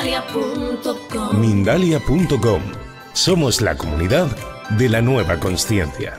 Mindalia.com. Mindalia.com. Somos la comunidad de la nueva consciencia.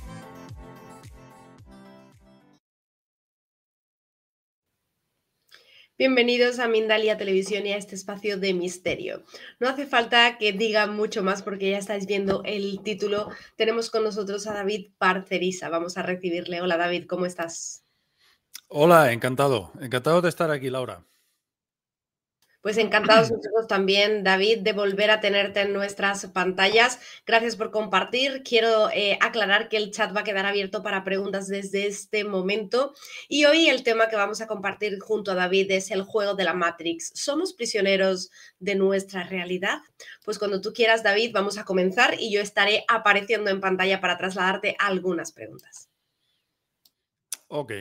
Bienvenidos a Mindalia Televisión y a este espacio de misterio. No hace falta que diga mucho más porque ya estáis viendo el título. Tenemos con nosotros a David Parcerisa. Vamos a recibirle. Hola David, ¿cómo estás? Hola, encantado. Encantado de estar aquí, Laura. Pues encantados nosotros también, David, de volver a tenerte en nuestras pantallas. Gracias por compartir. Quiero aclarar que el chat va a quedar abierto para preguntas desde este momento. Y hoy el tema que vamos a compartir junto a David es el juego de la Matrix. ¿Somos prisioneros de nuestra realidad? Pues cuando tú quieras, David, vamos a comenzar y yo estaré apareciendo en pantalla para trasladarte algunas preguntas. Ok.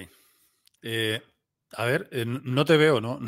A ver, no te veo, ¿no?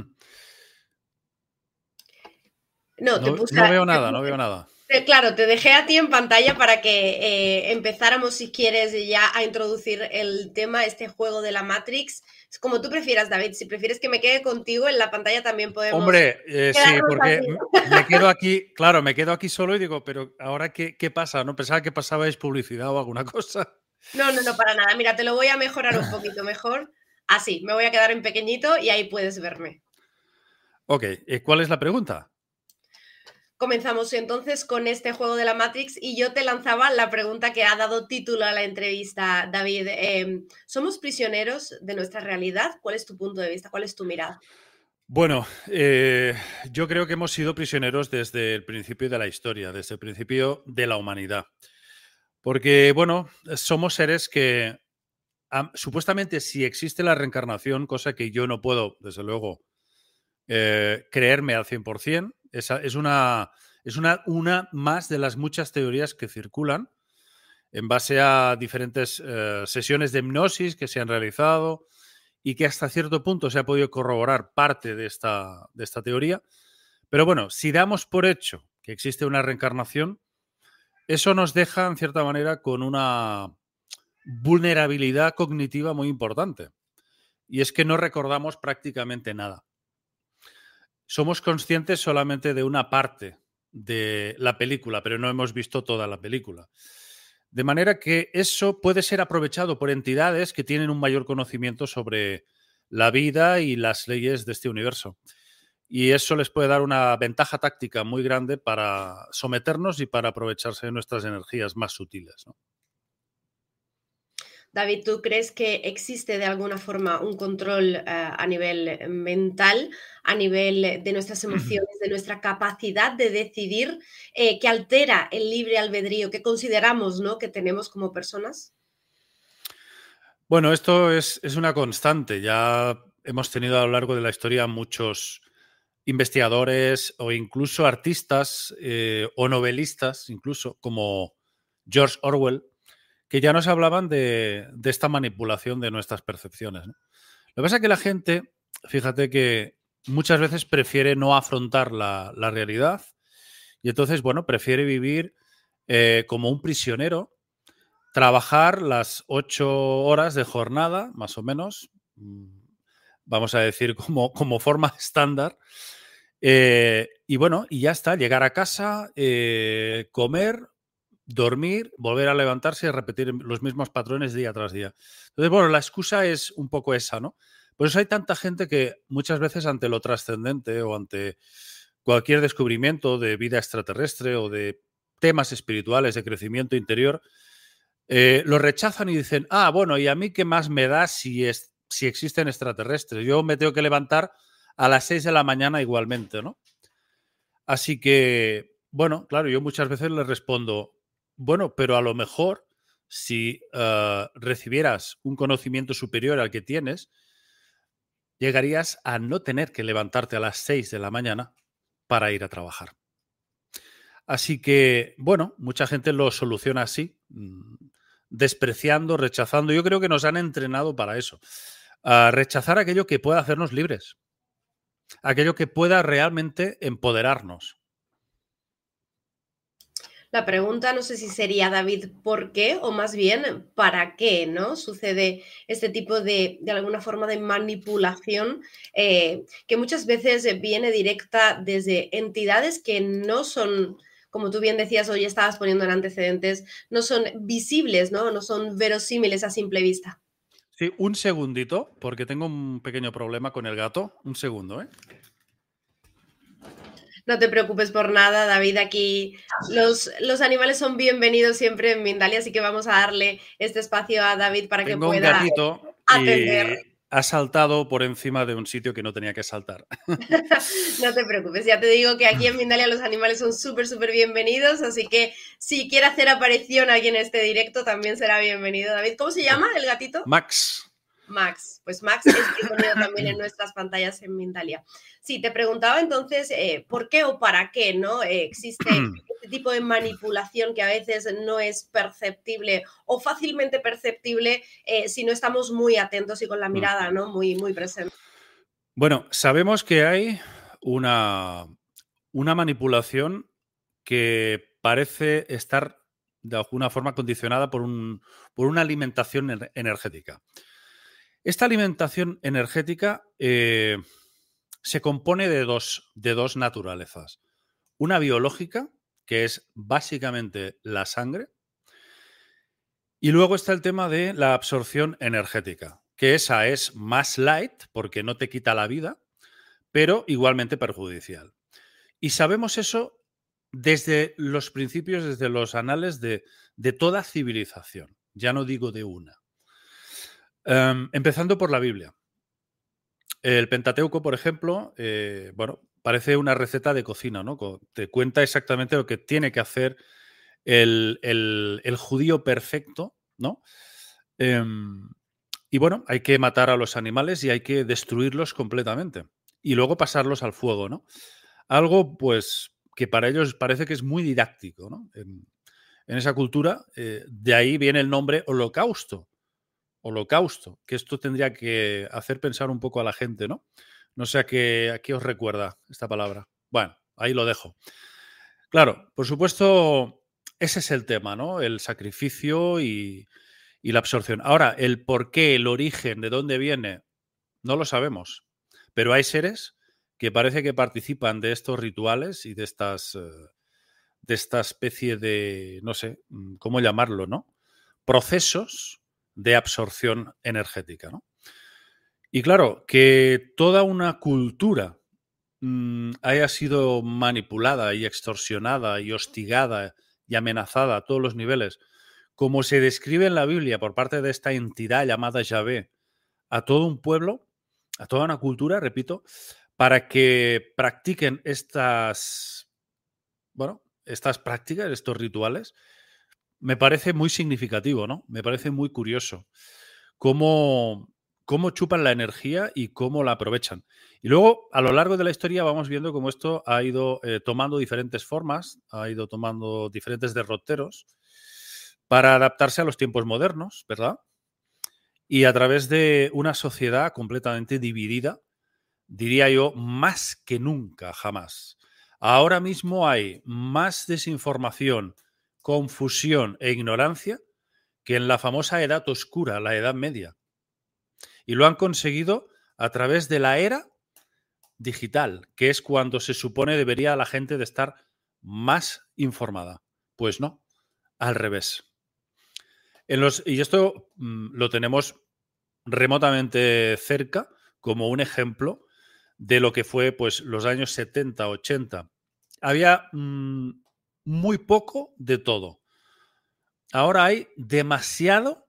No veo nada. Claro, te dejé a ti en pantalla para que empezáramos, si quieres, ya a introducir el tema, este juego de la Matrix. Es como tú prefieras, David. Si prefieres que me quede contigo en la pantalla, también podemos. Hombre, sí, porque aquí. me quedo aquí, claro, me quedo aquí solo y digo, pero ahora qué pasa, ¿no? Pensaba que pasabais publicidad o alguna cosa. No, para nada. Mira, te lo voy a mejorar un poquito mejor. Así, me voy a quedar en pequeñito y ahí puedes verme. Ok, ¿cuál es la pregunta? Comenzamos entonces con este juego de la Matrix y yo te lanzaba la pregunta que ha dado título a la entrevista, David. ¿Somos prisioneros de nuestra realidad? ¿Cuál es tu punto de vista? ¿Cuál es tu mirada? Bueno, yo creo que hemos sido prisioneros desde el principio de la historia, desde el principio de la humanidad. Porque, bueno, somos seres que supuestamente si existe la reencarnación, cosa que yo no puedo, desde luego, creerme al 100%, es una más de las muchas teorías que circulan en base a diferentes sesiones de hipnosis que se han realizado y que hasta cierto punto se ha podido corroborar parte de esta teoría. Pero bueno, si damos por hecho que existe una reencarnación, eso nos deja, en cierta manera, con una vulnerabilidad cognitiva muy importante. Y es que no recordamos prácticamente nada. Somos conscientes solamente de una parte de la película, pero no hemos visto toda la película. De manera que eso puede ser aprovechado por entidades que tienen un mayor conocimiento sobre la vida y las leyes de este universo. Y eso les puede dar una ventaja táctica muy grande para someternos y para aprovecharse de nuestras energías más sutiles, ¿no? David, ¿tú crees que existe de alguna forma un control a nivel mental, a nivel de nuestras emociones, de nuestra capacidad de decidir, que altera el libre albedrío que consideramos, ¿no?, que tenemos como personas? Bueno, esto es una constante. Ya hemos tenido a lo largo de la historia muchos investigadores o incluso artistas o novelistas, incluso como George Orwell, que ya nos hablaban de esta manipulación de nuestras percepciones, ¿no? Lo que pasa es que la gente, fíjate que muchas veces prefiere no afrontar la realidad y entonces, bueno, prefiere vivir como un prisionero, trabajar las 8 horas de jornada, más o menos, vamos a decir como forma estándar, y bueno, y ya está, llegar a casa, comer, dormir, volver a levantarse y repetir los mismos patrones día tras día. Entonces, bueno, la excusa es un poco esa, ¿no? Por eso hay tanta gente que muchas veces ante lo trascendente o ante cualquier descubrimiento de vida extraterrestre o de temas espirituales, de crecimiento interior, lo rechazan y dicen, bueno, ¿y a mí qué más me da si existen extraterrestres? Yo me tengo que levantar a las 6 de la mañana igualmente, ¿no? Así que, bueno, claro, yo muchas veces les respondo, bueno, pero a lo mejor si recibieras un conocimiento superior al que tienes, llegarías a no tener que levantarte a las 6 de la mañana para ir a trabajar. Así que, bueno, mucha gente lo soluciona así, despreciando, rechazando. Yo creo que nos han entrenado para eso, a rechazar aquello que pueda hacernos libres, aquello que pueda realmente empoderarnos. La pregunta no sé si sería, David, ¿por qué? O más bien, ¿para qué? ¿No? Sucede este tipo de alguna forma de manipulación que muchas veces viene directa desde entidades que no son, como tú bien decías, hoy estabas poniendo en antecedentes, no son visibles, ¿no? No son verosímiles a simple vista. Sí, un segundito, porque tengo un pequeño problema con el gato. Un segundo, ¿eh? No te preocupes por nada, David. Aquí los animales son bienvenidos siempre en Mindalia, así que vamos a darle este espacio a David para que Tengo un pueda gatito atender. y ha saltado por encima de un sitio que no tenía que saltar. No te preocupes, ya te digo que aquí en Mindalia los animales son súper, súper bienvenidos, así que si quiere hacer aparición aquí en este directo, también será bienvenido, David. ¿Cómo se llama el gatito? Max. Max, pues Max es bienvenido también en nuestras pantallas en Mindalia. Sí, te preguntaba entonces por qué o para qué no existe este tipo de manipulación que a veces no es perceptible o fácilmente perceptible si no estamos muy atentos y con la mirada ¿no? muy, muy presente. Bueno, sabemos que hay una manipulación que parece estar de alguna forma condicionada por una alimentación energética. Esta alimentación energética se compone de dos naturalezas. Una biológica, que es básicamente la sangre, y luego está el tema de la absorción energética, que esa es más light porque no te quita la vida, pero igualmente perjudicial. Y sabemos eso desde los principios, desde los anales de toda civilización. Ya no digo de una. Empezando por la Biblia. El Pentateuco, por ejemplo, bueno, parece una receta de cocina, ¿no? Te cuenta exactamente lo que tiene que hacer el judío perfecto, ¿no? Y bueno, hay que matar a los animales y hay que destruirlos completamente. Y luego pasarlos al fuego, ¿no? Algo, pues, que para ellos parece que es muy didáctico, ¿no? En esa cultura, de ahí viene el nombre holocausto. Holocausto, que esto tendría que hacer pensar un poco a la gente, ¿no? No sé a qué os recuerda esta palabra. Bueno, ahí lo dejo. Claro, por supuesto, ese es el tema, ¿no? El sacrificio y la absorción. Ahora, el por qué, el origen, de dónde viene, no lo sabemos. Pero hay seres que parece que participan de estos rituales y de esta especie de, no sé, ¿cómo llamarlo, no? Procesos de absorción energética, ¿no? Y claro, que toda una cultura haya sido manipulada y extorsionada y hostigada y amenazada a todos los niveles, como se describe en la Biblia por parte de esta entidad llamada Yahvé, a todo un pueblo, a toda una cultura, repito, para que practiquen estas prácticas, estos rituales, me parece muy significativo, ¿no? Me parece muy curioso cómo chupan la energía y cómo la aprovechan. Y luego, a lo largo de la historia, vamos viendo cómo esto ha ido tomando diferentes formas, ha ido tomando diferentes derroteros para adaptarse a los tiempos modernos, ¿verdad? Y a través de una sociedad completamente dividida, diría yo, más que nunca, jamás. Ahora mismo hay más desinformación, confusión e ignorancia que en la famosa Edad Oscura, la Edad Media. Y lo han conseguido a través de la era digital, que es cuando se supone debería la gente de estar más informada. Pues no, al revés. Y esto lo tenemos remotamente cerca como un ejemplo de lo que fue pues, los años 70, 80. Había muy poco de todo. Ahora hay demasiado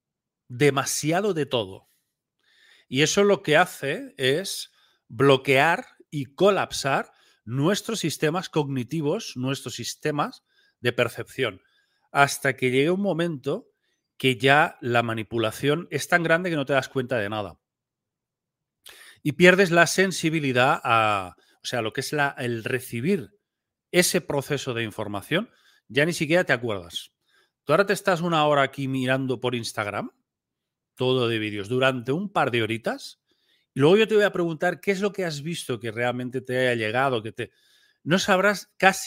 de todo. Y eso lo que hace es bloquear y colapsar nuestros sistemas cognitivos, nuestros sistemas de percepción, hasta que llegue un momento que ya la manipulación es tan grande que no te das cuenta de nada. Y pierdes la sensibilidad a, o sea, lo que es el recibir ese proceso de información, ya ni siquiera te acuerdas. Tú ahora te estás una hora aquí mirando por Instagram, todo de vídeos, durante un par de horitas, y luego yo te voy a preguntar qué es lo que has visto que realmente te haya llegado, no sabrás casi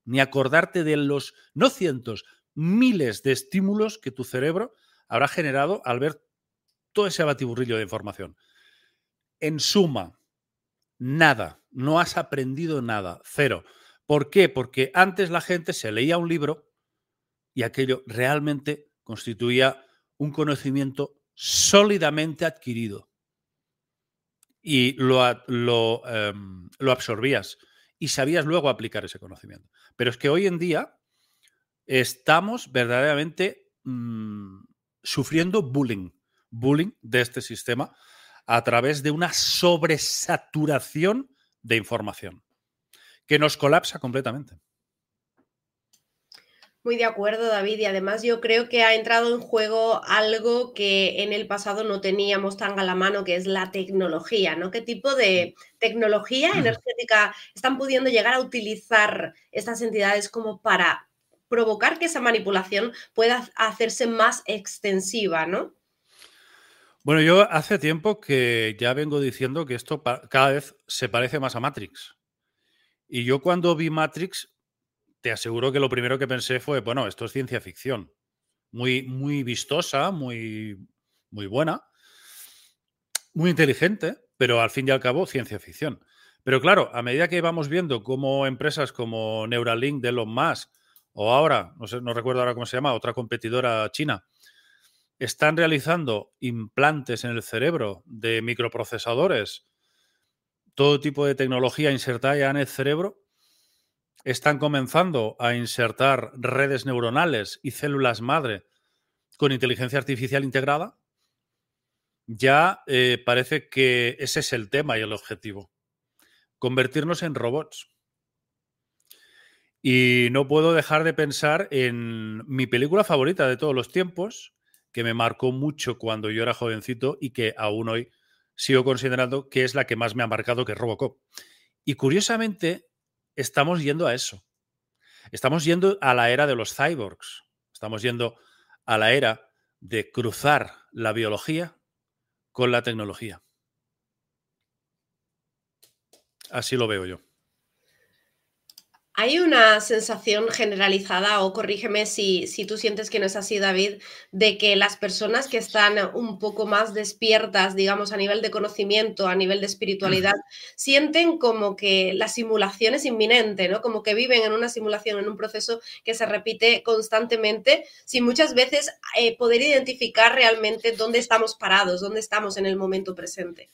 ni acordarte de los, no cientos, miles de estímulos que tu cerebro habrá generado al ver todo ese batiburrillo de información. En suma, nada, no has aprendido nada, cero. ¿Por qué? Porque antes la gente se leía un libro y aquello realmente constituía un conocimiento sólidamente adquirido. Y lo absorbías y sabías luego aplicar ese conocimiento. Pero es que hoy en día estamos verdaderamente sufriendo bullying de este sistema a través de una sobresaturación de información que nos colapsa completamente. Muy de acuerdo, David, y además yo creo que ha entrado en juego algo que en el pasado no teníamos tan a la mano, que es la tecnología, ¿no? ¿Qué tipo de tecnología energética están pudiendo llegar a utilizar estas entidades como para provocar que esa manipulación pueda hacerse más extensiva, ¿no? Bueno, yo hace tiempo que ya vengo diciendo que esto cada vez se parece más a Matrix. Y yo cuando vi Matrix, te aseguro que lo primero que pensé fue, bueno, esto es ciencia ficción. Muy, muy vistosa, muy, muy buena, muy inteligente, pero al fin y al cabo ciencia ficción. Pero claro, a medida que vamos viendo cómo empresas como Neuralink de Elon Musk, o ahora, no sé, no recuerdo ahora cómo se llama, otra competidora china, están realizando implantes en el cerebro de microprocesadores, todo tipo de tecnología insertada ya en el cerebro, están comenzando a insertar redes neuronales y células madre con inteligencia artificial integrada, ya parece que ese es el tema y el objetivo. Convertirnos en robots. Y no puedo dejar de pensar en mi película favorita de todos los tiempos, que me marcó mucho cuando yo era jovencito y que aún hoy sigo considerando que es la que más me ha marcado, que es Robocop. Y curiosamente, estamos yendo a eso. Estamos yendo a la era de los cyborgs. Estamos yendo a la era de cruzar la biología con la tecnología. Así lo veo yo. Hay una sensación generalizada, o corrígeme si tú sientes que no es así, David, de que las personas que están un poco más despiertas, digamos, a nivel de conocimiento, a nivel de espiritualidad, sienten como que la simulación es inminente, ¿no? Como que viven en una simulación, en un proceso que se repite constantemente, sin muchas veces poder identificar realmente dónde estamos parados, dónde estamos en el momento presente.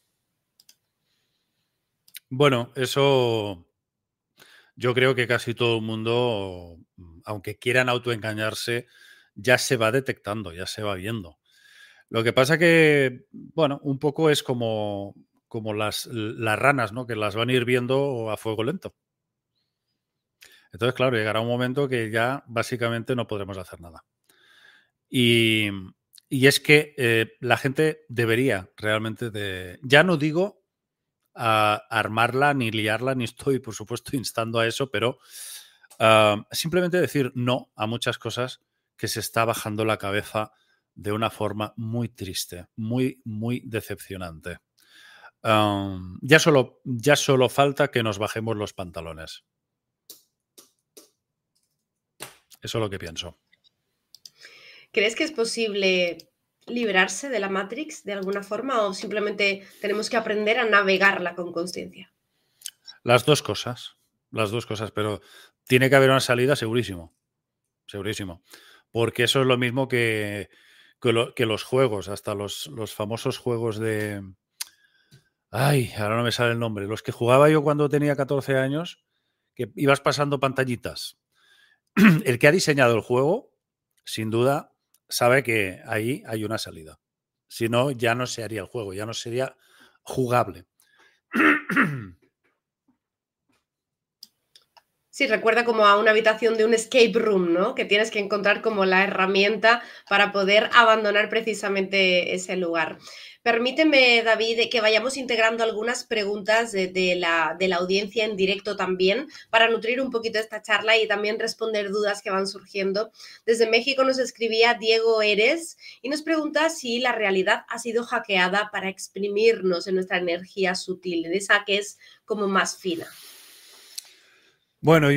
Bueno, eso yo creo que casi todo el mundo, aunque quieran autoengañarse, ya se va detectando, ya se va viendo. Lo que pasa que, bueno, un poco es como las ranas, ¿no? Que las van a ir viendo a fuego lento. Entonces, claro, llegará un momento que ya básicamente no podremos hacer nada. Y es que la gente debería realmente de... Ya no digo a armarla ni liarla, ni estoy, por supuesto, instando a eso, pero simplemente decir no a muchas cosas que se está bajando la cabeza de una forma muy triste, muy, muy decepcionante. Ya solo falta que nos bajemos los pantalones. Eso es lo que pienso. ¿Crees que es posible librarse de la Matrix de alguna forma o simplemente tenemos que aprender a navegarla con consciencia? Las dos cosas, pero tiene que haber una salida segurísimo, segurísimo. Porque eso es lo mismo que los juegos, hasta los famosos juegos de... Ay, ahora no me sale el nombre. Los que jugaba yo cuando tenía 14 años, que ibas pasando pantallitas. El que ha diseñado el juego, sin duda, sabe que ahí hay una salida. Si no, ya no se haría el juego, ya no sería jugable. Sí, recuerda como a una habitación de un escape room, ¿no? Que tienes que encontrar como la herramienta para poder abandonar precisamente ese lugar. Permíteme, David, que vayamos integrando algunas preguntas de la audiencia en directo también para nutrir un poquito esta charla y también responder dudas que van surgiendo. Desde México nos escribía Diego Eres y nos pregunta si la realidad ha sido hackeada para exprimirnos en nuestra energía sutil, en esa que es como más fina. Bueno,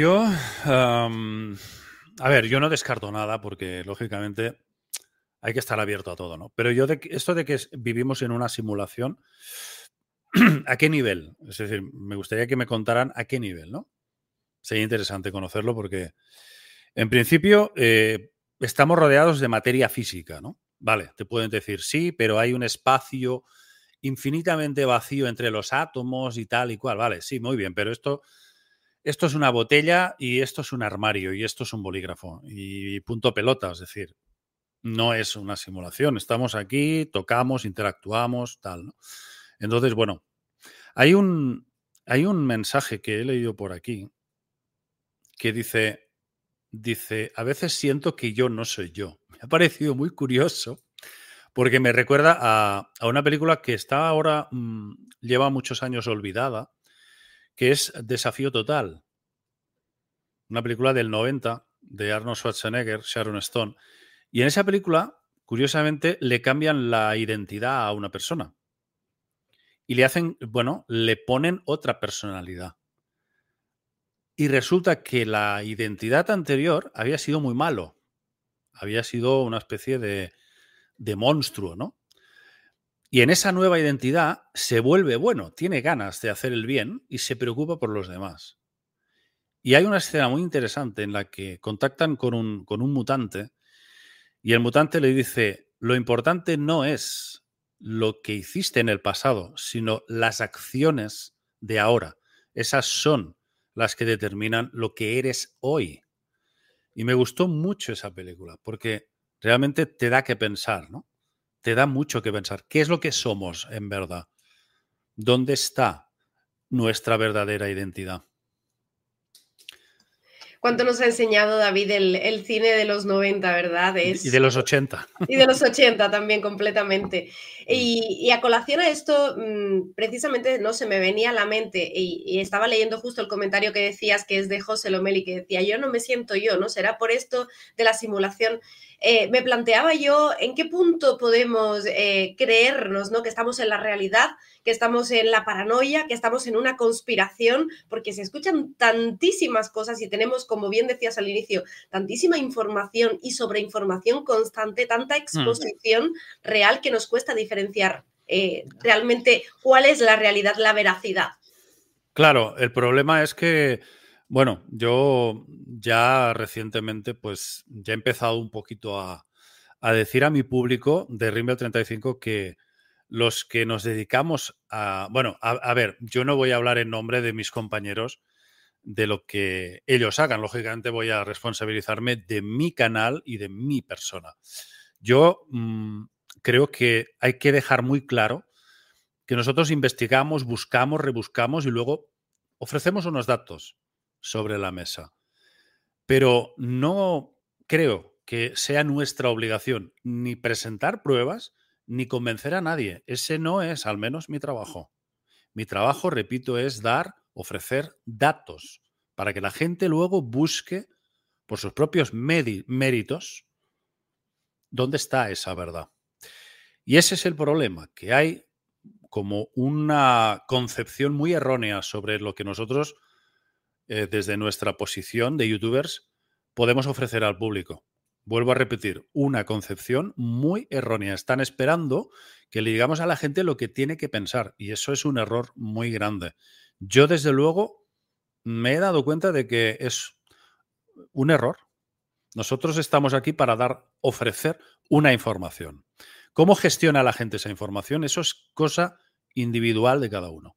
a ver, yo no descarto nada porque, lógicamente, hay que estar abierto a todo, ¿no? Pero esto de que vivimos en una simulación, ¿a qué nivel? Es decir, me gustaría que me contaran a qué nivel, ¿no? Sería interesante conocerlo porque, en principio, estamos rodeados de materia física, ¿no? Vale, te pueden decir sí, pero hay un espacio infinitamente vacío entre los átomos y tal y cual. Vale, sí, muy bien, pero esto es una botella y esto es un armario y esto es un bolígrafo y punto pelota, es decir, no es una simulación. Estamos aquí, tocamos, interactuamos, tal, ¿no? Entonces, bueno, hay un mensaje que he leído por aquí que dice, a veces siento que yo no soy yo. Me ha parecido muy curioso porque me recuerda a una película que está ahora, lleva muchos años olvidada, que es Desafío Total. Una película del 90 de Arnold Schwarzenegger, Sharon Stone. Y en esa película, curiosamente, le cambian la identidad a una persona. Y le ponen otra personalidad. Y resulta que la identidad anterior había sido muy malo. Había sido una especie de monstruo, ¿no? Y en esa nueva identidad se vuelve bueno, tiene ganas de hacer el bien y se preocupa por los demás. Y hay una escena muy interesante en la que contactan con un mutante y el mutante le dice, lo importante no es lo que hiciste en el pasado, sino las acciones de ahora. Esas son las que determinan lo que eres hoy. Y me gustó mucho esa película porque realmente te da que pensar, ¿no? Te da mucho que pensar. ¿Qué es lo que somos en verdad? ¿Dónde está nuestra verdadera identidad? ¿Cuánto nos ha enseñado, David, el cine de los 90, verdad? Y de los 80. Y de los 80 también, completamente. Y a colación a esto, precisamente, no se me venía a la mente, y estaba leyendo justo el comentario que decías, que es de José Lomeli, que decía, yo no me siento yo, ¿no? ¿Será por esto de la simulación? Me planteaba yo en qué punto podemos creernos, ¿no? Que estamos en la realidad, que estamos en la paranoia, que estamos en una conspiración, porque se escuchan tantísimas cosas y tenemos, como bien decías al inicio, tantísima información y sobreinformación constante, tanta exposición real que nos cuesta diferenciar realmente cuál es la realidad, la veracidad. Claro, el problema es que, bueno, yo ya recientemente pues ya he empezado un poquito a decir a mi público de Rimbel 35 que los que nos dedicamos a... Bueno, a ver, yo no voy a hablar en nombre de mis compañeros de lo que ellos hagan. Lógicamente voy a responsabilizarme de mi canal y de mi persona. Yo creo que hay que dejar muy claro que nosotros investigamos, buscamos, rebuscamos y luego ofrecemos unos datos sobre la mesa. Pero no creo que sea nuestra obligación ni presentar pruebas ni convencer a nadie. Ese no es, al menos, mi trabajo. Mi trabajo, repito, es ofrecer datos para que la gente luego busque por sus propios méritos dónde está esa verdad. Y ese es el problema, que hay como una concepción muy errónea sobre lo que nosotros, desde nuestra posición de youtubers, podemos ofrecer al público. Vuelvo a repetir, una concepción muy errónea. Están esperando que le digamos a la gente lo que tiene que pensar y eso es un error muy grande. Yo, desde luego, me he dado cuenta de que es un error. Nosotros estamos aquí para ofrecer una información. ¿Cómo gestiona la gente esa información? Eso es cosa individual de cada uno.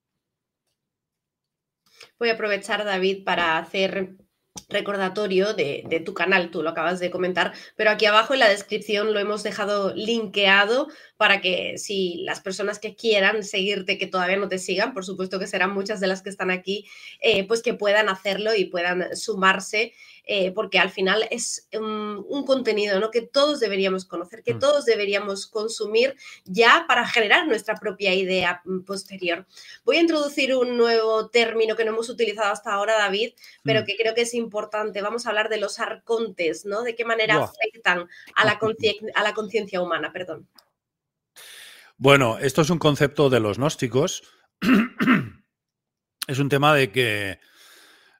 Voy a aprovechar, David, para hacer recordatorio de tu canal, tú lo acabas de comentar, pero aquí abajo en la descripción lo hemos dejado linkeado para que si las personas que quieran seguirte, que todavía no te sigan, por supuesto que serán muchas de las que están aquí, pues que puedan hacerlo y puedan sumarse, porque al final es un contenido, ¿no?, que todos deberíamos conocer, que todos deberíamos consumir ya para generar nuestra propia idea posterior. Voy a introducir un nuevo término que no hemos utilizado hasta ahora, David, pero que creo que es importante. Vamos a hablar de los arcontes, ¿no? De qué manera afectan a la conciencia humana, perdón. Bueno, esto es un concepto de los gnósticos. Es un tema de que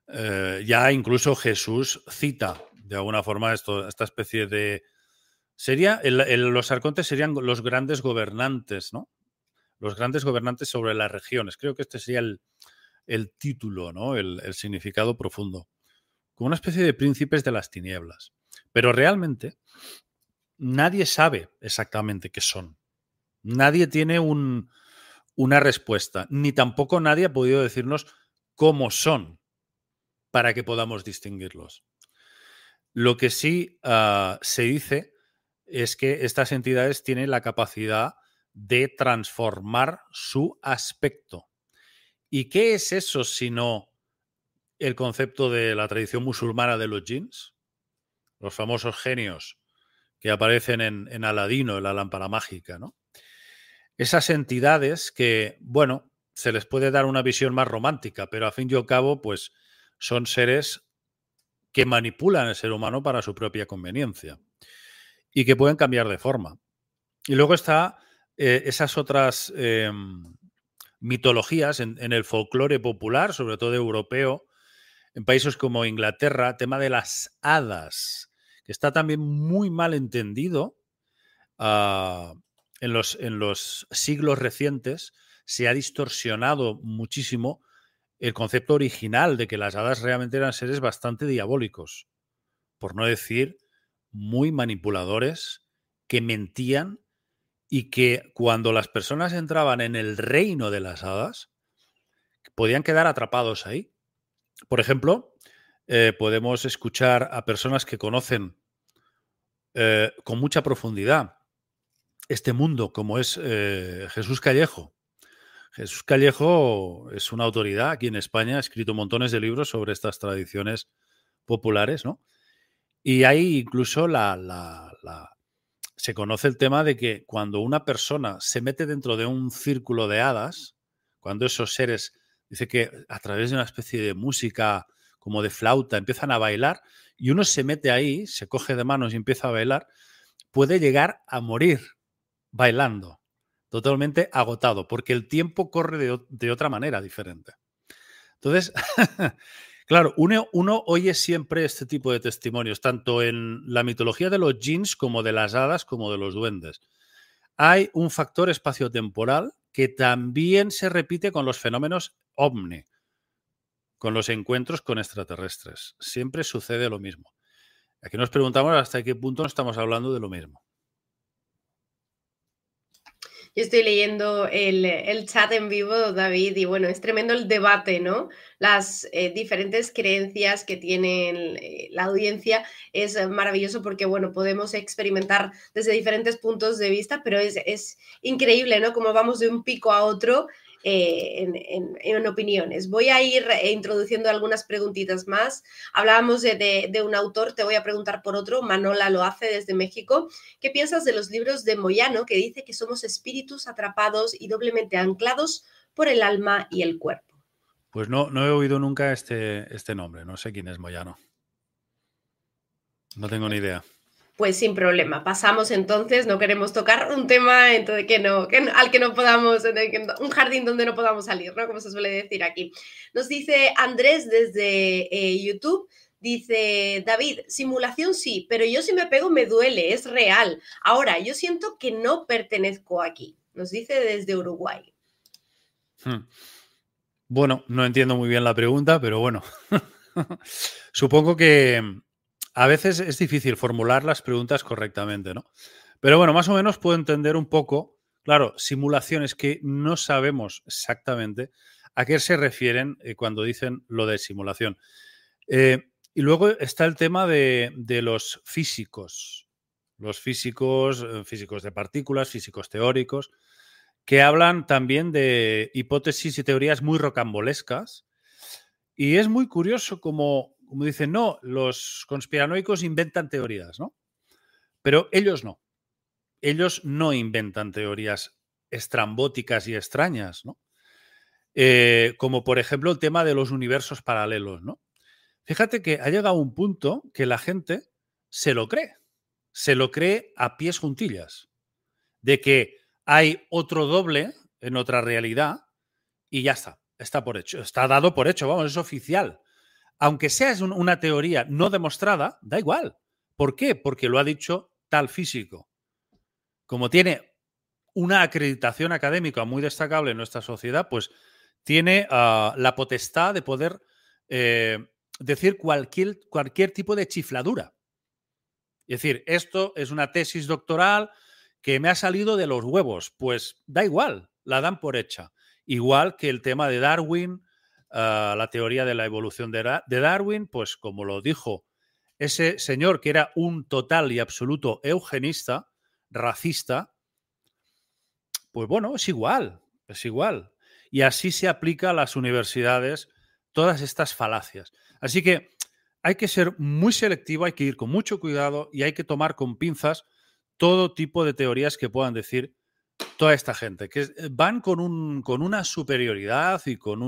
ya incluso Jesús cita de alguna forma esta especie de... los arcontes serían los grandes gobernantes, ¿no? Los grandes gobernantes sobre las regiones. Creo que este sería el título, ¿no? El significado profundo. Como una especie de príncipes de las tinieblas. Pero realmente nadie sabe exactamente qué son. Nadie tiene una respuesta, ni tampoco nadie ha podido decirnos cómo son para que podamos distinguirlos. Lo que sí se dice es que estas entidades tienen la capacidad de transformar su aspecto. ¿Y qué es eso sino el concepto de la tradición musulmana de los jinns? Los famosos genios que aparecen en Aladino, en la lámpara mágica, ¿no? Esas entidades que, bueno, se les puede dar una visión más romántica, pero a fin y al cabo, pues son seres que manipulan al ser humano para su propia conveniencia y que pueden cambiar de forma. Y luego está esas otras mitologías en el folclore popular, sobre todo europeo, en países como Inglaterra, tema de las hadas, que está también muy mal entendido. En los siglos recientes se ha distorsionado muchísimo el concepto original de que las hadas realmente eran seres bastante diabólicos, por no decir muy manipuladores, que mentían y que cuando las personas entraban en el reino de las hadas podían quedar atrapados ahí. Por ejemplo, podemos escuchar a personas que conocen con mucha profundidad este mundo, como es Jesús Callejo. Jesús Callejo es una autoridad aquí en España, ha escrito montones de libros sobre estas tradiciones populares, ¿no? Y hay incluso se conoce el tema de que cuando una persona se mete dentro de un círculo de hadas, cuando esos seres, dice que a través de una especie de música como de flauta empiezan a bailar y uno se mete ahí, se coge de manos y empieza a bailar, puede llegar a morir bailando, totalmente agotado, porque el tiempo corre de otra manera diferente. Entonces, claro, uno oye siempre este tipo de testimonios, tanto en la mitología de los jinns como de las hadas como de los duendes. Hay un factor espaciotemporal que también se repite con los fenómenos ovni, con los encuentros con extraterrestres. Siempre sucede lo mismo. Aquí nos preguntamos hasta qué punto no estamos hablando de lo mismo. Yo estoy leyendo el chat en vivo, David, y bueno, es tremendo el debate, ¿no? Las diferentes creencias que tiene la audiencia es maravilloso porque, bueno, podemos experimentar desde diferentes puntos de vista, pero es increíble, ¿no? Cómo vamos de un pico a otro en opiniones. Voy a ir introduciendo algunas preguntitas más. Hablábamos de un autor, te voy a preguntar por otro, Manola lo hace desde México. ¿Qué piensas de los libros de Moyano que dice que somos espíritus atrapados y doblemente anclados por el alma y el cuerpo? Pues no he oído nunca este nombre, no sé quién es Moyano. No tengo ni idea. Pues sin problema, pasamos entonces, no queremos tocar un tema entonces al que no podamos, un jardín donde no podamos salir, ¿no? Como se suele decir aquí. Nos dice Andrés desde YouTube, dice David, simulación sí, pero yo si me pego me duele, es real. Ahora, yo siento que no pertenezco aquí, nos dice desde Uruguay. Bueno, no entiendo muy bien la pregunta, pero bueno, supongo que a veces es difícil formular las preguntas correctamente, ¿no? Pero bueno, más o menos puedo entender un poco, claro, simulaciones que no sabemos exactamente a qué se refieren cuando dicen lo de simulación. Y luego está el tema de los físicos de partículas, físicos teóricos, que hablan también de hipótesis y teorías muy rocambolescas. Y es muy curioso como dicen, no, los conspiranoicos inventan teorías, ¿no? Pero ellos no. Ellos no inventan teorías estrambóticas y extrañas, ¿no? Como por ejemplo el tema de los universos paralelos, ¿no? Fíjate que ha llegado un punto que la gente se lo cree a pies juntillas, de que hay otro doble en otra realidad y ya está por hecho, está dado por hecho, vamos, es oficial. aunque sea una teoría no demostrada, da igual. ¿Por qué? Porque lo ha dicho tal físico. Como tiene una acreditación académica muy destacable en nuestra sociedad, pues tiene la potestad de poder decir cualquier tipo de chifladura. Es decir, esto es una tesis doctoral que me ha salido de los huevos. Pues da igual, la dan por hecha. Igual que el tema de Darwin, la teoría de la evolución de Darwin, pues como lo dijo ese señor que era un total y absoluto eugenista, racista, pues bueno, es igual, es igual. Y así se aplica a las universidades todas estas falacias. Así que hay que ser muy selectivo, hay que ir con mucho cuidado y hay que tomar con pinzas todo tipo de teorías que puedan decir toda esta gente, que van con una superioridad y con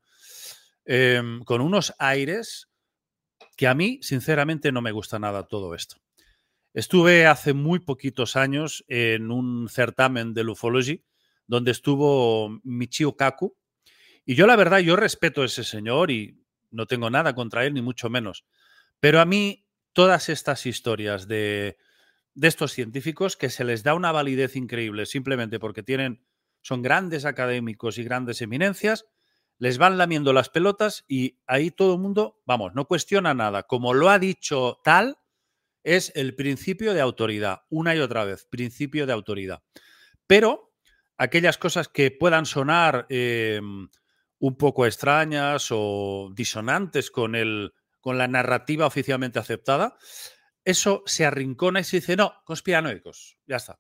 unos aires que a mí, sinceramente, no me gusta nada todo esto. Estuve hace muy poquitos años en un certamen de ufology donde estuvo Michio Kaku y yo la verdad, yo respeto a ese señor y no tengo nada contra él, ni mucho menos. Pero a mí todas estas historias de estos científicos que se les da una validez increíble simplemente porque son grandes académicos y grandes eminencias, les van lamiendo las pelotas y ahí todo el mundo, vamos, no cuestiona nada. Como lo ha dicho tal, es el principio de autoridad, una y otra vez, principio de autoridad. Pero aquellas cosas que puedan sonar un poco extrañas o disonantes con la narrativa oficialmente aceptada, eso se arrincona y se dice, no, conspiranoicos, ya está.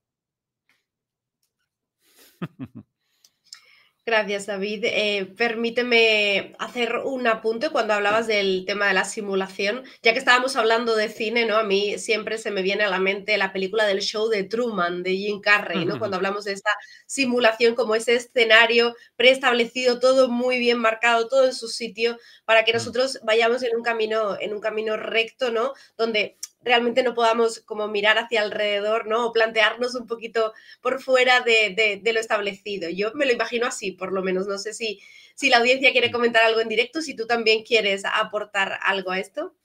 Gracias, David. Permíteme hacer un apunte cuando hablabas del tema de la simulación. Ya que estábamos hablando de cine, ¿no? A mí siempre se me viene a la mente la película del show de Truman, de Jim Carrey, ¿no? Cuando hablamos de esta simulación como ese escenario preestablecido, todo muy bien marcado, todo en su sitio, para que nosotros vayamos en un camino recto, ¿no? Donde realmente no podamos como mirar hacia alrededor, ¿no? O plantearnos un poquito por fuera de lo establecido. Yo me lo imagino así, por lo menos. No sé si la audiencia quiere comentar algo en directo, si tú también quieres aportar algo a esto.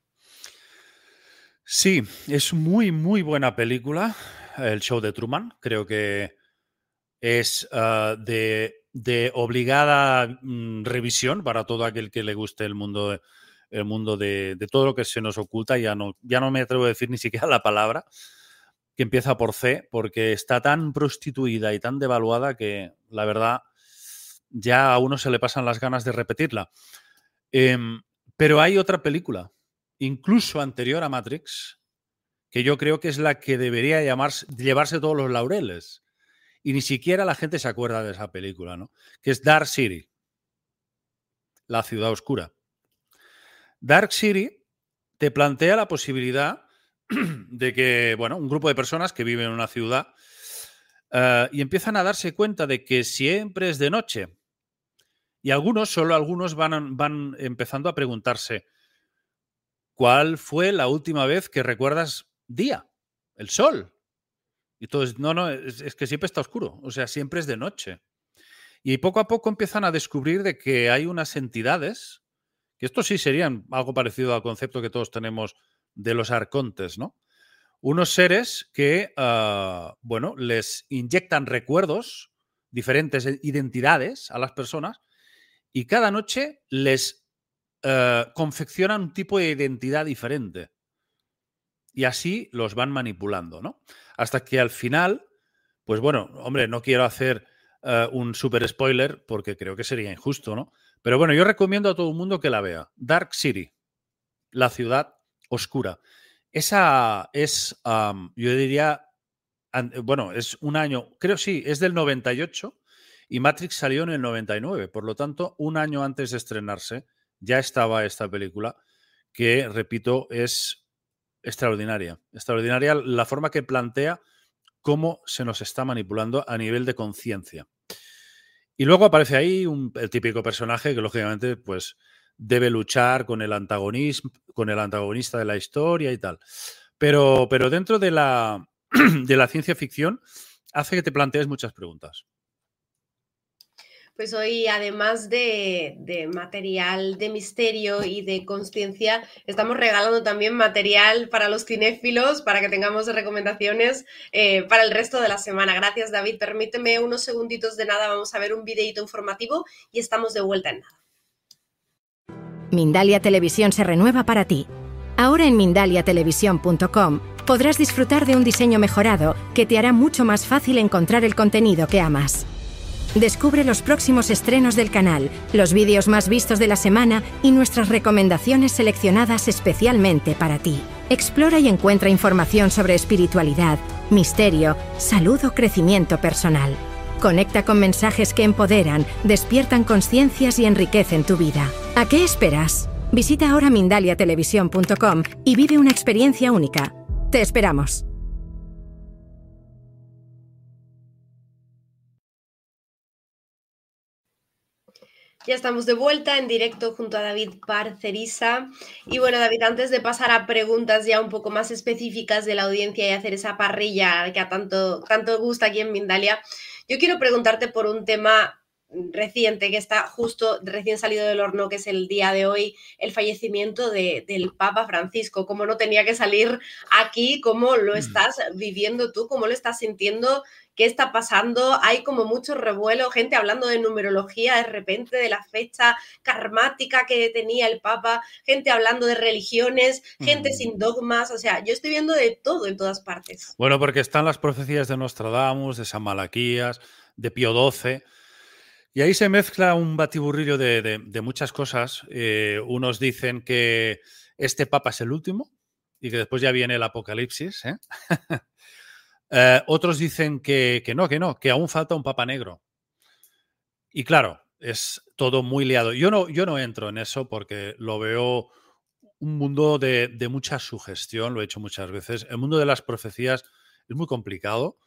Sí, es muy, muy buena película, el show de Truman. Creo que es de obligada revisión para todo aquel que le guste el mundo de todo lo que se nos oculta. Ya no me atrevo a decir ni siquiera la palabra, que empieza por C, porque está tan prostituida y tan devaluada que, la verdad, ya a uno se le pasan las ganas de repetirla. Pero hay otra película, incluso anterior a Matrix, que yo creo que es la que debería llevarse todos los laureles. Y ni siquiera la gente se acuerda de esa película, ¿no? Que es Dark City, la ciudad oscura. Dark City te plantea la posibilidad de que, bueno, un grupo de personas que viven en una ciudad y empiezan a darse cuenta de que siempre es de noche. Y solo algunos van empezando a preguntarse, ¿cuál fue la última vez que recuerdas día? El sol. Y entonces, no, es que siempre está oscuro, o sea, siempre es de noche. Y poco a poco empiezan a descubrir de que hay unas entidades, que esto sí serían algo parecido al concepto que todos tenemos de los arcontes, ¿no? Unos seres que, bueno, les inyectan recuerdos, diferentes identidades a las personas y cada noche les confeccionan un tipo de identidad diferente. Y así los van manipulando, ¿no? Hasta que al final, pues bueno, hombre, no quiero hacer un super spoiler porque creo que sería injusto, ¿no? Pero bueno, yo recomiendo a todo el mundo que la vea. Dark City, la ciudad oscura. Esa es, yo diría, bueno, es un año, creo sí, es del 98 y Matrix salió en el 99. Por lo tanto, un año antes de estrenarse ya estaba esta película que, repito, es extraordinaria. Extraordinaria la forma que plantea cómo se nos está manipulando a nivel de conciencia. Y luego aparece ahí el típico personaje que, lógicamente, pues debe luchar con el antagonista de la historia y tal. Pero dentro de la ciencia ficción hace que te plantees muchas preguntas. Pues hoy, además de material de misterio y de consciencia, estamos regalando también material para los cinéfilos, para que tengamos recomendaciones para el resto de la semana. Gracias, David. Permíteme unos segunditos de nada, vamos a ver un videíto informativo y estamos de vuelta en nada. Mindalia Televisión se renueva para ti. Ahora en mindaliatelevisión.com podrás disfrutar de un diseño mejorado que te hará mucho más fácil encontrar el contenido que amas. Descubre los próximos estrenos del canal, los vídeos más vistos de la semana y nuestras recomendaciones seleccionadas especialmente para ti. Explora y encuentra información sobre espiritualidad, misterio, salud o crecimiento personal. Conecta con mensajes que empoderan, despiertan conciencias y enriquecen tu vida. ¿A qué esperas? Visita ahora mindaliatelevisión.com y vive una experiencia única. Te esperamos. Ya estamos de vuelta en directo junto a David Parcerisa. Y bueno, David, antes de pasar a preguntas ya un poco más específicas de la audiencia y hacer esa parrilla que a tanto gusta aquí en Mindalia, yo quiero preguntarte por un tema reciente que está justo recién salido del horno, que es el día de hoy, el fallecimiento del Papa Francisco. ¿Cómo no tenía que salir aquí? ¿Cómo lo estás viviendo tú? ¿Cómo lo estás sintiendo? ¿Qué está pasando? Hay como mucho revuelo, gente hablando de numerología de repente, de la fecha karmática que tenía el Papa, gente hablando de religiones, gente sin dogmas, o sea, yo estoy viendo de todo en todas partes. Bueno, porque están las profecías de Nostradamus, de San Malaquías, de Pío XII, y ahí se mezcla un batiburrillo de muchas cosas. Unos dicen que este Papa es el último y que después ya viene el Apocalipsis, ¿eh? Otros dicen que no, que aún falta un Papa negro. Y claro, es todo muy liado. Yo no entro en eso porque lo veo un mundo de mucha sugestión, lo he hecho muchas veces. El mundo de las profecías es muy complicado.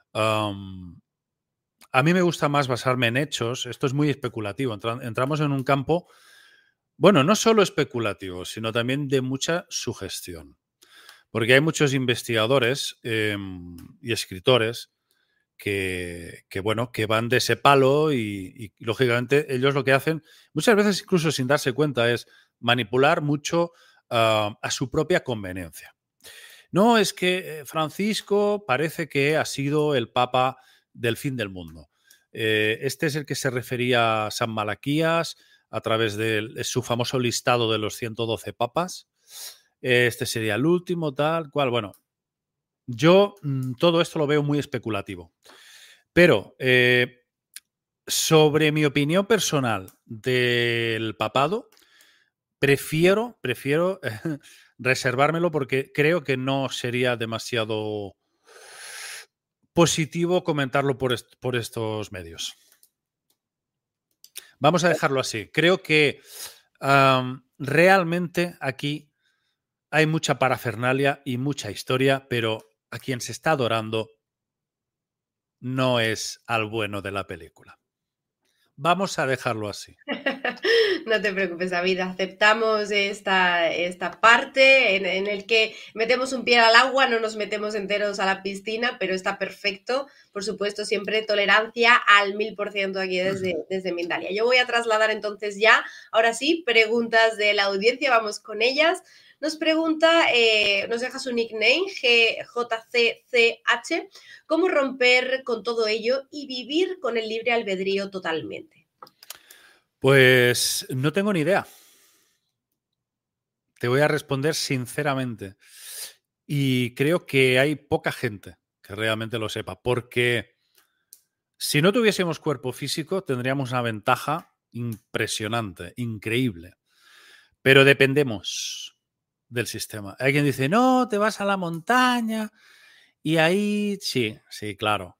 A mí me gusta más basarme en hechos. Esto es muy especulativo. Entramos en un campo, bueno, no solo especulativo, sino también de mucha sugestión. Porque hay muchos investigadores y escritores que van de ese palo y, lógicamente, ellos lo que hacen, muchas veces incluso sin darse cuenta, es manipular mucho a su propia conveniencia. No, es que Francisco parece que ha sido el Papa del fin del mundo. Este es el que se refería a San Malaquías a través de su famoso listado de los 112 papas. Este sería el último, tal cual. Bueno, yo todo esto lo veo muy especulativo. Pero sobre mi opinión personal del papado, prefiero reservármelo porque creo que no sería demasiado positivo comentarlo por estos medios. Vamos a dejarlo así. Creo que realmente aquí hay mucha parafernalia y mucha historia, pero a quien se está adorando no es al bueno de la película. Vamos a dejarlo así. No te preocupes, David, aceptamos esta parte en el que metemos un pie al agua, no nos metemos enteros a la piscina, pero está perfecto. Por supuesto, siempre tolerancia al 1000% aquí desde Mindalia. Yo voy a trasladar entonces ya, ahora sí, preguntas de la audiencia, vamos con ellas. Nos pregunta, nos deja su nickname, JCCH, ¿cómo romper con todo ello y vivir con el libre albedrío totalmente? Pues no tengo ni idea. Te voy a responder sinceramente. Y creo que hay poca gente que realmente lo sepa, porque si no tuviésemos cuerpo físico tendríamos una ventaja impresionante, increíble. Pero dependemos del sistema. Hay quien dice, no, te vas a la montaña y ahí sí, claro.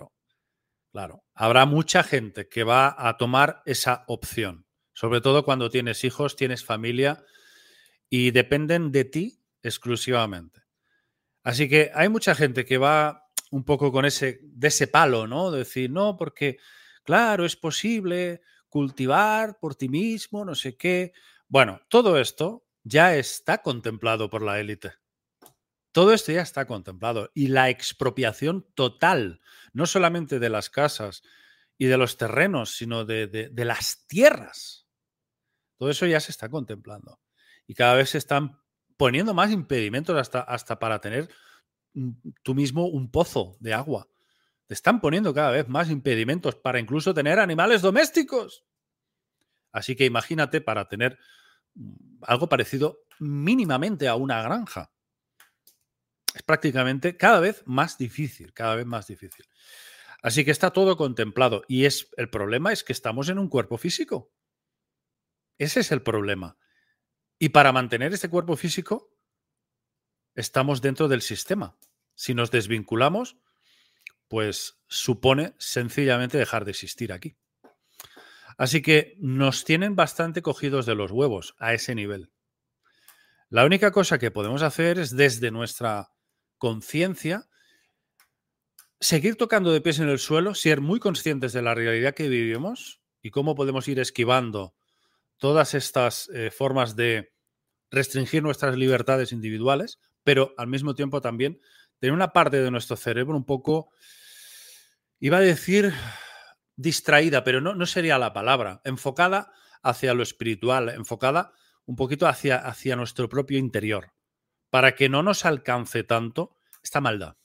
Habrá mucha gente que va a tomar esa opción, sobre todo cuando tienes hijos, tienes familia y dependen de ti exclusivamente. Así que hay mucha gente que va un poco de ese palo, ¿no? De decir, no, porque claro, es posible cultivar por ti mismo, no sé qué. Bueno, todo esto ya está contemplado por la élite. Todo esto ya está contemplado. Y la expropiación total, no solamente de las casas y de los terrenos, sino de las tierras. Todo eso ya se está contemplando. Y cada vez se están poniendo más impedimentos hasta para tener tú mismo un pozo de agua. Te están poniendo cada vez más impedimentos para incluso tener animales domésticos. Así que imagínate para tener algo parecido mínimamente a una granja. Es prácticamente cada vez más difícil, cada vez más difícil. Así que está todo contemplado. Y el problema es que estamos en un cuerpo físico. Ese es el problema. Y para mantener ese cuerpo físico, estamos dentro del sistema. Si nos desvinculamos, pues supone sencillamente dejar de existir aquí. Así que nos tienen bastante cogidos de los huevos a ese nivel. La única cosa que podemos hacer es desde nuestra conciencia seguir tocando de pies en el suelo, ser muy conscientes de la realidad que vivimos y cómo podemos ir esquivando todas estas formas de restringir nuestras libertades individuales, pero al mismo tiempo también tener una parte de nuestro cerebro un poco, iba a decir distraída, pero no sería la palabra, enfocada hacia lo espiritual, enfocada un poquito hacia nuestro propio interior, para que no nos alcance tanto esta maldad.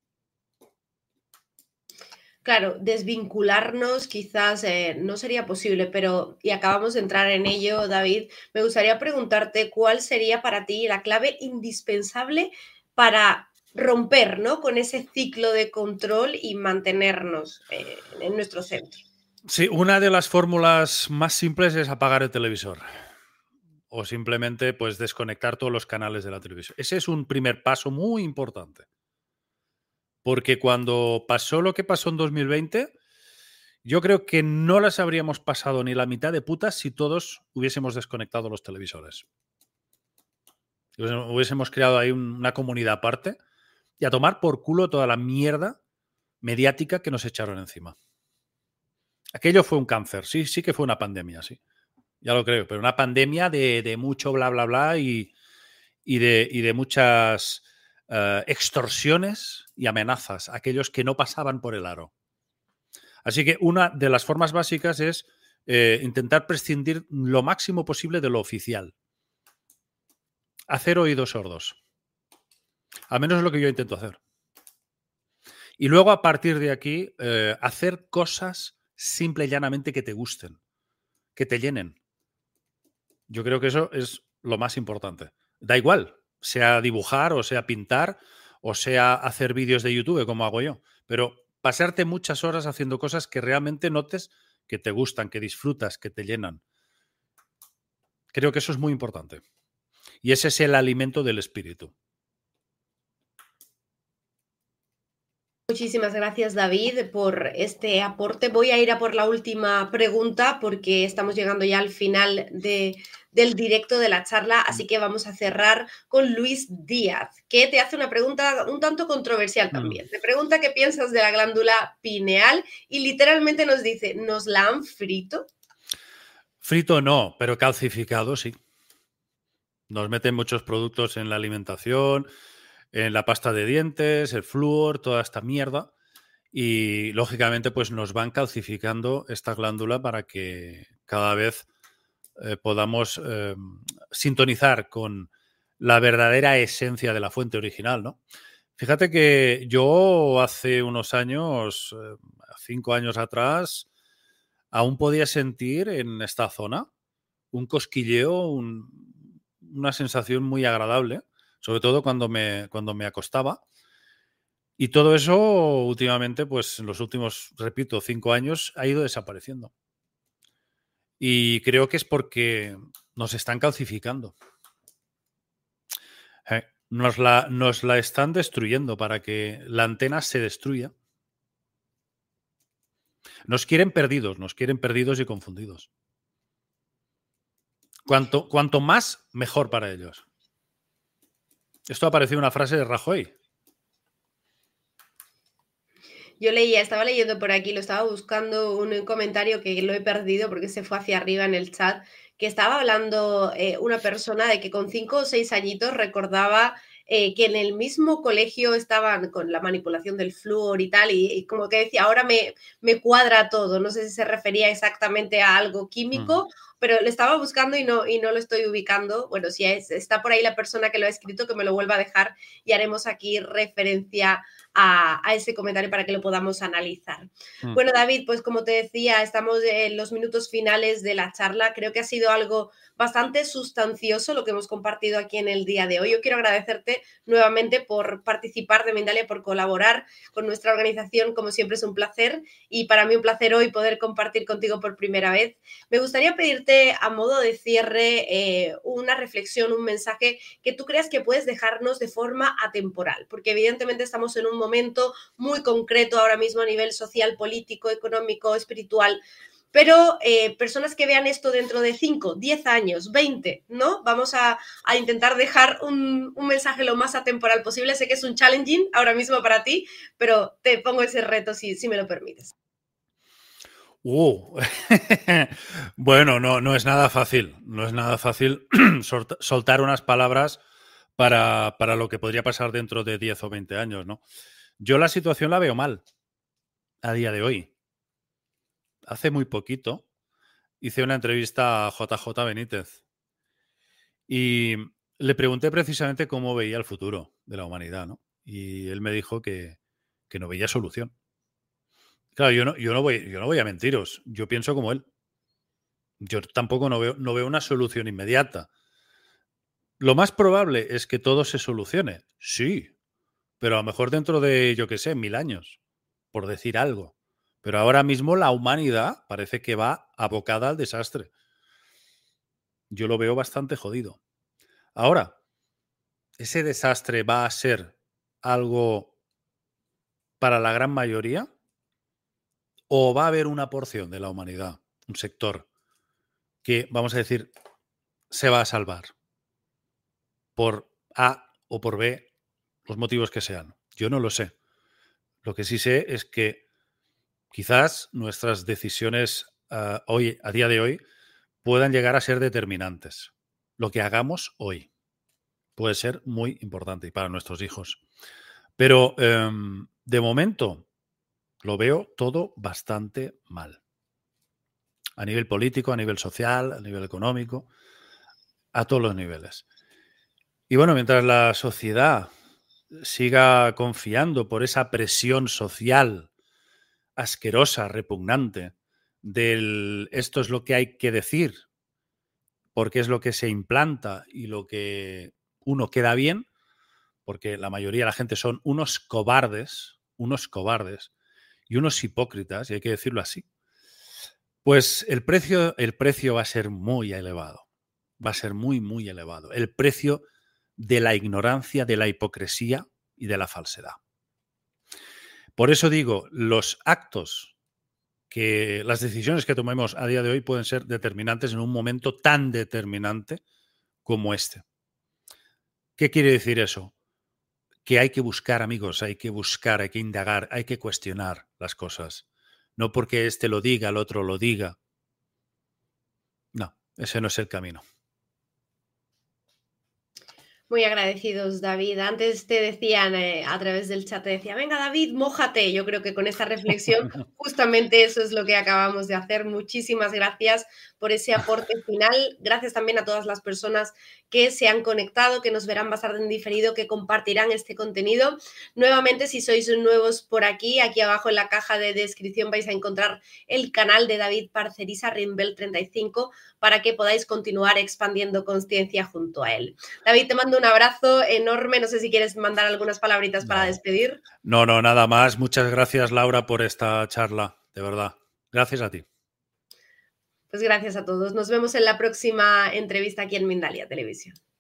Claro, desvincularnos quizás no sería posible, pero, y acabamos de entrar en ello, David, me gustaría preguntarte cuál sería para ti la clave indispensable para romper, ¿no?, con ese ciclo de control y mantenernos en nuestro centro. Sí, una de las fórmulas más simples es apagar el televisor o simplemente pues desconectar todos los canales de la televisión. Ese es un primer paso muy importante. Porque cuando pasó lo que pasó en 2020, yo creo que no las habríamos pasado ni la mitad de putas si todos hubiésemos desconectado los televisores. Hubiésemos creado ahí una comunidad aparte y a tomar por culo toda la mierda mediática que nos echaron encima. Aquello fue un cáncer, sí que fue una pandemia, sí. Ya lo creo, pero una pandemia de mucho bla, bla, bla y de muchas extorsiones y amenazas a aquellos que no pasaban por el aro. Así que una de las formas básicas es intentar prescindir lo máximo posible de lo oficial. Hacer oídos sordos. Al menos es lo que yo intento hacer. Y luego, a partir de aquí, hacer cosas simple y llanamente que te gusten, que te llenen. Yo creo que eso es lo más importante. Da igual, sea dibujar o sea pintar o sea hacer vídeos de YouTube como hago yo, pero pasarte muchas horas haciendo cosas que realmente notes que te gustan, que disfrutas, que te llenan. Creo que eso es muy importante. Y ese es el alimento del espíritu. Muchísimas gracias, David, por este aporte. Voy a ir a por la última pregunta porque estamos llegando ya al final del directo de la charla, así que vamos a cerrar con Luis Díaz, que te hace una pregunta un tanto controversial también. Te pregunta qué piensas de la glándula pineal y literalmente nos dice, ¿nos la han frito? Frito no, pero calcificado sí. Nos meten muchos productos en la alimentación, en la pasta de dientes, el flúor, toda esta mierda. Y lógicamente pues nos van calcificando esta glándula para que cada vez podamos sintonizar con la verdadera esencia de la fuente original, ¿no? Fíjate que yo hace unos años, 5 años atrás, aún podía sentir en esta zona un cosquilleo, una sensación muy agradable, sobre todo cuando me acostaba. Y todo eso últimamente, pues en los últimos, repito, 5 años ha ido desapareciendo. Y creo que es porque nos están calcificando. Nos la están destruyendo para que la antena se destruya. Nos quieren perdidos y confundidos. Cuanto más, mejor para ellos. Esto ha parecido una frase de Rajoy. Yo estaba leyendo por aquí, lo estaba buscando un comentario que lo he perdido porque se fue hacia arriba en el chat, que estaba hablando una persona de que con 5 o 6 añitos recordaba que en el mismo colegio estaban con la manipulación del flúor y tal, y como que decía, ahora me cuadra todo. No sé si se refería exactamente a algo químico, pero lo estaba buscando y no lo estoy ubicando. Bueno, si está por ahí la persona que lo ha escrito, que me lo vuelva a dejar y haremos aquí referencia a ese comentario para que lo podamos analizar. Bueno, David, pues como te decía, estamos en los minutos finales de la charla. Creo que ha sido algo bastante sustancioso lo que hemos compartido aquí en el día de hoy. Yo quiero agradecerte nuevamente por participar de Mindalia, por colaborar con nuestra organización. Como siempre es un placer, y para mí un placer hoy poder compartir contigo por primera vez. Me gustaría pedirte a modo de cierre una reflexión, un mensaje que tú creas que puedes dejarnos de forma atemporal, porque evidentemente estamos en un momento muy concreto ahora mismo a nivel social, político, económico, espiritual. Pero personas que vean esto dentro de 5, 10 años, 20, ¿no? Vamos a intentar dejar un mensaje lo más atemporal posible. Sé que es un challenging ahora mismo para ti, pero te pongo ese reto si me lo permites. Bueno, no es nada fácil. No es nada fácil soltar unas palabras para lo que podría pasar dentro de 10 o 20 años, ¿no? Yo la situación la veo mal a día de hoy. Hace muy poquito hice una entrevista a JJ Benítez y le pregunté precisamente cómo veía el futuro de la humanidad, ¿no? Y él me dijo que no veía solución. Claro, yo no voy a mentiros. Yo pienso como él. Yo tampoco no veo una solución inmediata. Lo más probable es que todo se solucione. Sí, pero a lo mejor dentro de, yo qué sé, 1000 años, por decir algo. Pero ahora mismo la humanidad parece que va abocada al desastre. Yo lo veo bastante jodido. Ahora, ¿ese desastre va a ser algo para la gran mayoría? ¿O va a haber una porción de la humanidad, un sector, que, vamos a decir, se va a salvar por A o por B, los motivos que sean? Yo no lo sé. Lo que sí sé es que quizás nuestras decisiones hoy, a día de hoy, puedan llegar a ser determinantes. Lo que hagamos hoy puede ser muy importante y para nuestros hijos. Pero de momento lo veo todo bastante mal. A nivel político, a nivel social, a nivel económico, a todos los niveles. Y bueno, mientras la sociedad siga confiando por esa presión social asquerosa, repugnante, del esto es lo que hay que decir, porque es lo que se implanta y lo que uno queda bien, porque la mayoría de la gente son unos cobardes y unos hipócritas, y hay que decirlo así, pues el precio va a ser muy elevado. Va a ser muy, muy elevado. El precio de la ignorancia, de la hipocresía y de la falsedad. Por eso digo, las decisiones que tomemos a día de hoy pueden ser determinantes en un momento tan determinante como este. ¿Qué quiere decir eso? Que hay que buscar, amigos, hay que buscar, hay que indagar, hay que cuestionar las cosas. No porque este lo diga, el otro lo diga. No, ese no es el camino. Muy agradecidos, David. Antes te decían a través del chat, te decía, venga, David, mójate. Yo creo que con esta reflexión justamente eso es lo que acabamos de hacer. Muchísimas gracias por ese aporte final. Gracias también a todas las personas que se han conectado, que nos verán bastante en diferido, que compartirán este contenido. Nuevamente, si sois nuevos por aquí abajo en la caja de descripción vais a encontrar el canal de David Parcerisa, Rimbel 35, para que podáis continuar expandiendo consciencia junto a él. David, te mando un abrazo enorme. No sé si quieres mandar algunas palabritas para despedir. No, nada más. Muchas gracias, Laura, por esta charla, de verdad. Gracias a ti. Pues gracias a todos. Nos vemos en la próxima entrevista aquí en Mindalia Televisión.